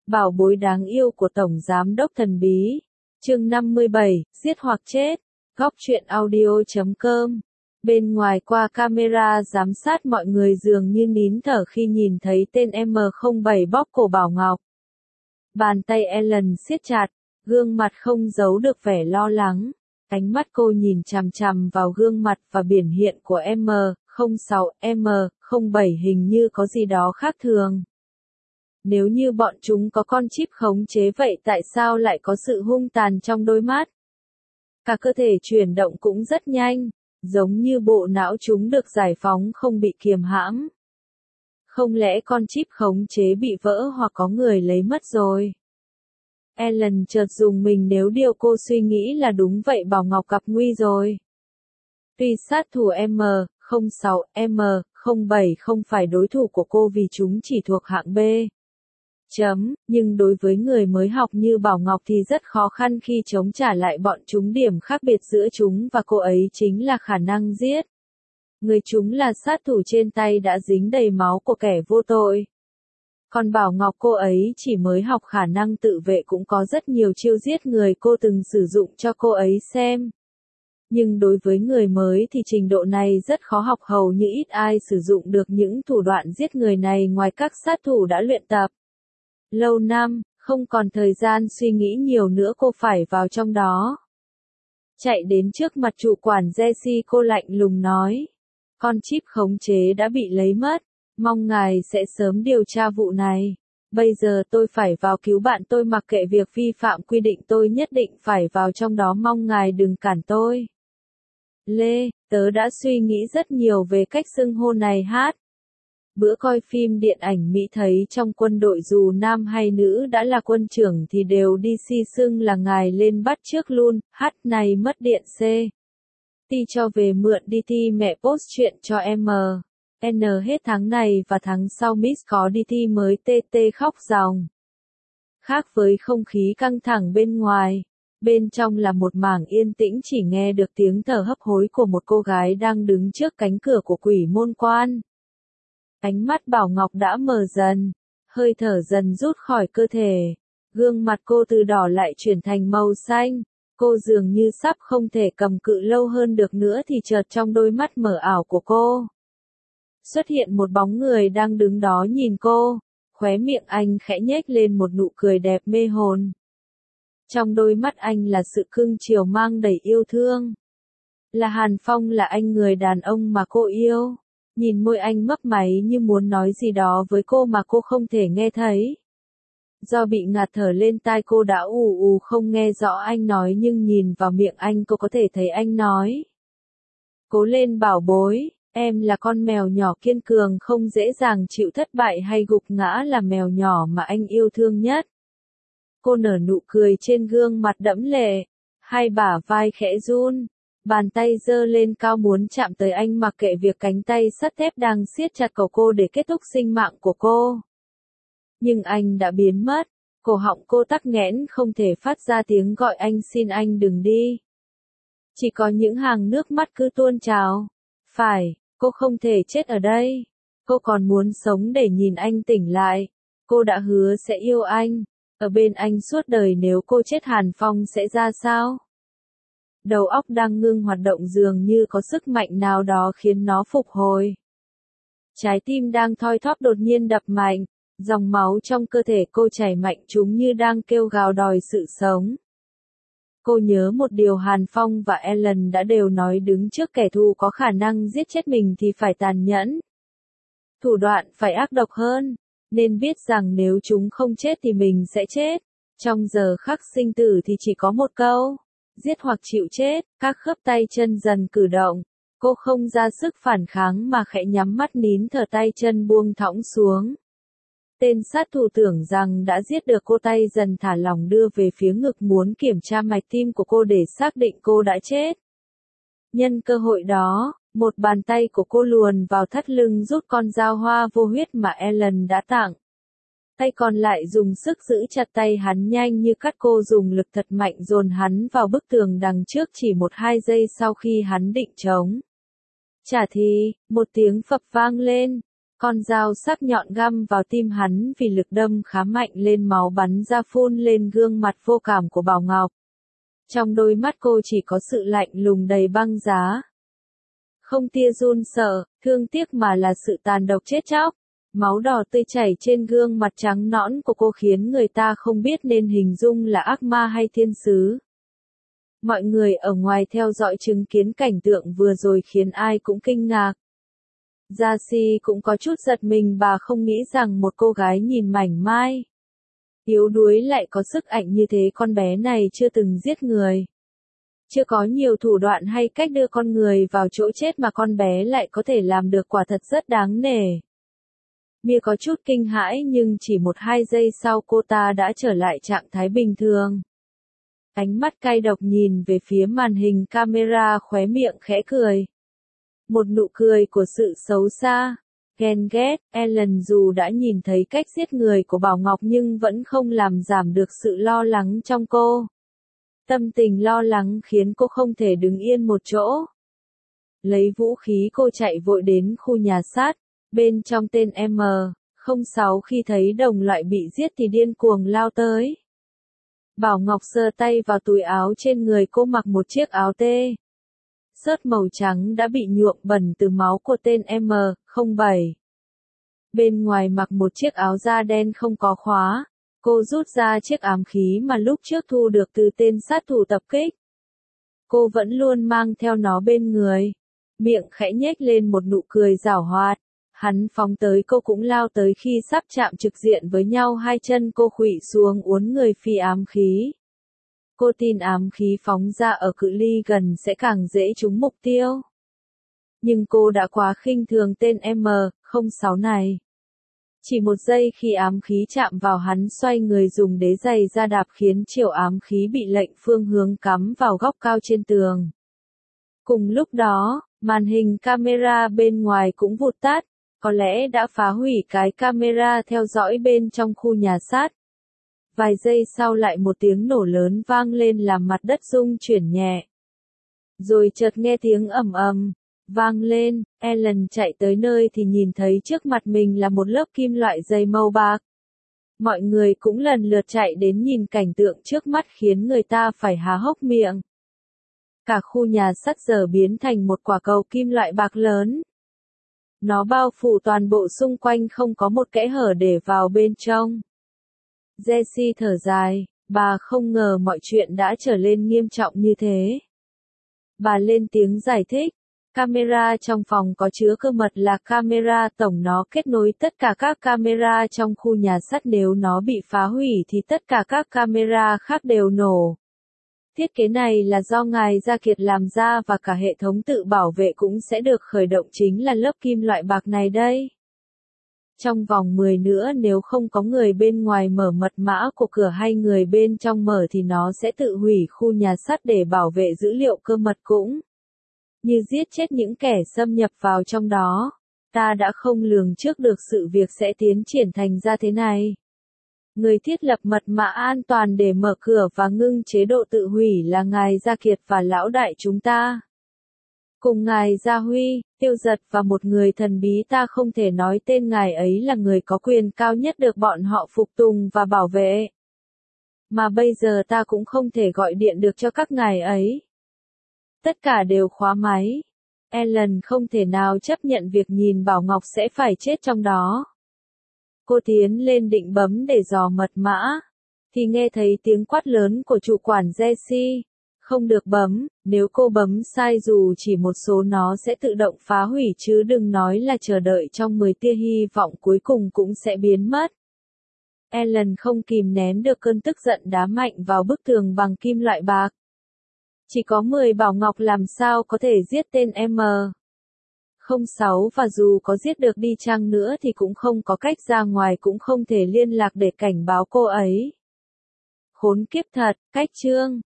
Bảo bối đáng yêu của Tổng Giám đốc thần bí. Chương 57, giết hoặc chết. Góc truyện audio.com. Bên ngoài qua camera giám sát mọi người dường như nín thở khi nhìn thấy tên M07 bóp cổ Bảo Ngọc. Bàn tay Ellen siết chặt, gương mặt không giấu được vẻ lo lắng. Ánh mắt cô nhìn chằm chằm vào gương mặt và biển hiện của M06, M07 hình như có gì đó khác thường. Nếu như bọn chúng có con chip khống chế vậy tại sao lại có sự hung tàn trong đôi mắt? Cả cơ thể chuyển động cũng rất nhanh, giống như bộ não chúng được giải phóng không bị kiềm hãm. Không lẽ con chip khống chế bị vỡ hoặc có người lấy mất rồi? Ellen chợt dùng mình nếu điều cô suy nghĩ là đúng vậy, Bảo Ngọc gặp nguy rồi. Tuy sát thủ M06, M07 không phải đối thủ của cô vì chúng chỉ thuộc hạng B. Nhưng đối với người mới học như Bảo Ngọc thì rất khó khăn khi chống trả lại bọn chúng. Điểm khác biệt giữa chúng và cô ấy chính là khả năng giết. Người chúng là sát thủ trên tay đã dính đầy máu của kẻ vô tội. Còn Bảo Ngọc cô ấy chỉ mới học khả năng tự vệ, cũng có rất nhiều chiêu giết người cô từng sử dụng cho cô ấy xem. Nhưng đối với người mới thì trình độ này rất khó học, hầu như ít ai sử dụng được những thủ đoạn giết người này ngoài các sát thủ đã luyện tập lâu năm. Không còn thời gian suy nghĩ nhiều nữa, cô phải vào trong đó. Chạy đến trước mặt chủ quản Jesse, cô lạnh lùng nói. Con chip khống chế đã bị lấy mất. Mong ngài sẽ sớm điều tra vụ này. Bây giờ tôi phải vào cứu bạn tôi, mặc kệ việc vi phạm quy định tôi nhất định phải vào trong đó, mong ngài đừng cản tôi. Lê, tớ đã suy nghĩ rất nhiều về cách xưng hô này. Bữa coi phim điện ảnh Mỹ thấy trong quân đội dù nam hay nữ đã là quân trưởng thì đều đi xưng là ngài lên bắt trước luôn. Này mất điện C. Ti cho về mượn đi thi mẹ post chuyện cho em. N hết tháng này và tháng sau Miss có đi thi mới. TT khóc ròng. Khác với không khí căng thẳng bên ngoài, bên trong là một mảng yên tĩnh, chỉ nghe được tiếng thở hấp hối của một cô gái đang đứng trước cánh cửa của quỷ môn quan. Ánh mắt Bảo Ngọc đã mờ dần, hơi thở dần rút khỏi cơ thể. Gương mặt cô từ đỏ lại chuyển thành màu xanh. Cô dường như sắp không thể cầm cự lâu hơn được nữa thì chợt trong đôi mắt mờ ảo của cô xuất hiện một bóng người đang đứng đó nhìn cô. Khóe miệng anh khẽ nhếch lên một nụ cười đẹp mê hồn. Trong đôi mắt anh là sự cưng chiều mang đầy yêu thương. Là Hàn Phong, là anh người đàn ông mà cô yêu. Nhìn môi anh mấp máy như muốn nói gì đó với cô mà cô không thể nghe thấy. Do bị ngạt thở lên tai cô đã ù không nghe rõ anh nói, nhưng nhìn vào miệng anh cô có thể thấy anh nói. Cố lên bảo bối, em là con mèo nhỏ kiên cường, không dễ dàng chịu thất bại hay gục ngã, là mèo nhỏ mà anh yêu thương nhất. Cô nở nụ cười trên gương mặt đẫm lệ, hai bả vai khẽ run. Bàn tay giơ lên cao muốn chạm tới anh, mặc kệ việc cánh tay sắt thép đang siết chặt cổ cô để kết thúc sinh mạng của cô. Nhưng anh đã biến mất, cổ họng cô tắc nghẽn không thể phát ra tiếng gọi anh, xin anh đừng đi. Chỉ có những hàng nước mắt cứ tuôn trào. Phải, cô không thể chết ở đây. Cô còn muốn sống để nhìn anh tỉnh lại. Cô đã hứa sẽ yêu anh, ở bên anh suốt đời. Nếu cô chết Hàn Phong sẽ ra sao? Đầu óc đang ngưng hoạt động dường như có sức mạnh nào đó khiến nó phục hồi. Trái tim đang thoi thóp đột nhiên đập mạnh, dòng máu trong cơ thể cô chảy mạnh, chúng như đang kêu gào đòi sự sống. Cô nhớ một điều Hàn Phong và Ellen đã đều nói, đứng trước kẻ thù có khả năng giết chết mình thì phải tàn nhẫn. Thủ đoạn phải ác độc hơn, nên biết rằng nếu chúng không chết thì mình sẽ chết. Trong giờ khắc sinh tử thì chỉ có một câu. Giết hoặc chịu chết. Các khớp tay chân dần cử động. Cô không ra sức phản kháng mà khẽ nhắm mắt nín thở, tay chân buông thõng xuống. Tên sát thủ tưởng rằng đã giết được cô, tay dần thả lỏng đưa về phía ngực muốn kiểm tra mạch tim của cô để xác định cô đã chết. Nhân cơ hội đó, một bàn tay của cô luồn vào thắt lưng rút con dao hoa vô huyết mà Ellen đã tặng. Tay còn lại dùng sức giữ chặt tay hắn, nhanh như cắt. Cô dùng lực thật mạnh dồn hắn vào bức tường đằng trước. Chỉ 1-2 giây sau khi hắn định chống trả thì, một tiếng phập vang lên. Con dao sắc nhọn găm vào tim hắn vì lực đâm khá mạnh lên, máu bắn ra phun lên gương mặt vô cảm của Bảo Ngọc. Trong đôi mắt cô chỉ có sự lạnh lùng đầy băng giá. Không tia run sợ, thương tiếc mà là sự tàn độc chết chóc. Máu đỏ tươi chảy trên gương mặt trắng nõn của cô khiến người ta không biết nên hình dung là ác ma hay thiên sứ. Mọi người ở ngoài theo dõi chứng kiến cảnh tượng vừa rồi khiến ai cũng kinh ngạc. Gia Si cũng có chút giật mình, bà không nghĩ rằng một cô gái nhìn mảnh mai, yếu đuối lại có sức ảnh như thế. Con bé này chưa từng giết người, chưa có nhiều thủ đoạn hay cách đưa con người vào chỗ chết mà con bé lại có thể làm được, quả thật rất đáng nể. Mia có chút kinh hãi nhưng chỉ 1-2 giây sau cô ta đã trở lại trạng thái bình thường. Ánh mắt cay độc nhìn về phía màn hình camera, khóe miệng khẽ cười. Một nụ cười của sự xấu xa, ghen ghét. Ellen dù đã nhìn thấy cách giết người của Bảo Ngọc nhưng vẫn không làm giảm được sự lo lắng trong cô. Tâm tình lo lắng khiến cô không thể đứng yên một chỗ. Lấy vũ khí cô chạy vội đến khu nhà xác. Bên trong tên M06 khi thấy đồng loại bị giết thì điên cuồng lao tới. Bảo Ngọc sờ tay vào túi áo trên người cô, mặc một chiếc áo tê xớt màu trắng đã bị nhuộm bẩn từ máu của tên M07. Bên ngoài mặc một chiếc áo da đen không có khóa. Cô rút ra chiếc ám khí mà lúc trước thu được từ tên sát thủ tập kích. Cô vẫn luôn mang theo nó bên người. Miệng khẽ nhếch lên một nụ cười giảo hoạt. Hắn phóng tới cô cũng lao tới, khi sắp chạm trực diện với nhau hai chân cô khuỵu xuống uốn người phi ám khí. Cô tin ám khí phóng ra ở cự ly gần sẽ càng dễ trúng mục tiêu. Nhưng cô đã quá khinh thường tên M06 này. Chỉ 1 giây khi ám khí chạm vào, hắn xoay người dùng đế giày ra đạp khiến chiều ám khí bị lệch phương hướng cắm vào góc cao trên tường. Cùng lúc đó, màn hình camera bên ngoài cũng vụt tắt. Có lẽ đã phá hủy cái camera theo dõi bên trong khu nhà xác. Vài giây sau lại một tiếng nổ lớn vang lên làm mặt đất rung chuyển nhẹ. Rồi chợt nghe tiếng ầm ầm vang lên. Ellen chạy tới nơi thì nhìn thấy trước mặt mình là một lớp kim loại dày màu bạc. Mọi người cũng lần lượt chạy đến nhìn cảnh tượng trước mắt khiến người ta phải há hốc miệng. Cả khu nhà sắt giờ biến thành một quả cầu kim loại bạc lớn. Nó bao phủ toàn bộ xung quanh, không có một kẽ hở để vào bên trong. Jessie thở dài, bà không ngờ mọi chuyện đã trở nên nghiêm trọng như thế. Bà lên tiếng giải thích. Camera trong phòng có chứa cơ mật là camera tổng, nó kết nối tất cả các camera trong khu nhà sắt, nếu nó bị phá hủy thì tất cả các camera khác đều nổ. Thiết kế này là do ngài Gia Kiệt làm ra và cả hệ thống tự bảo vệ cũng sẽ được khởi động chính là lớp kim loại bạc này đây. Trong vòng 10 nữa nếu không có người bên ngoài mở mật mã của cửa hay người bên trong mở thì nó sẽ tự hủy khu nhà sắt để bảo vệ dữ liệu cơ mật, cũng như giết chết những kẻ xâm nhập vào trong đó. Ta đã không lường trước được sự việc sẽ tiến triển thành ra thế này. Người thiết lập mật mã an toàn để mở cửa và ngưng chế độ tự hủy là ngài Gia Kiệt và lão đại chúng ta. Cùng ngài Gia Huy, Tiêu Giật và một người thần bí ta không thể nói tên, ngài ấy là người có quyền cao nhất được bọn họ phục tùng và bảo vệ. Mà bây giờ ta cũng không thể gọi điện được cho các ngài ấy. Tất cả đều khóa máy. Ellen không thể nào chấp nhận việc nhìn Bảo Ngọc sẽ phải chết trong đó. Cô tiến lên định bấm để dò mật mã, thì nghe thấy tiếng quát lớn của chủ quản Jessie. Không được bấm, nếu cô bấm sai dù chỉ một số nó sẽ tự động phá hủy, chứ đừng nói là chờ đợi trong 10 tia hy vọng cuối cùng cũng sẽ biến mất. Ellen không kìm nén được cơn tức giận, đá mạnh vào bức tường bằng kim loại bạc. Chỉ có 10 Bảo Ngọc làm sao có thể giết tên M06, và dù có giết được đi chăng nữa thì cũng không có cách ra ngoài, cũng không thể liên lạc để cảnh báo cô ấy. Khốn kiếp thật, cách chương.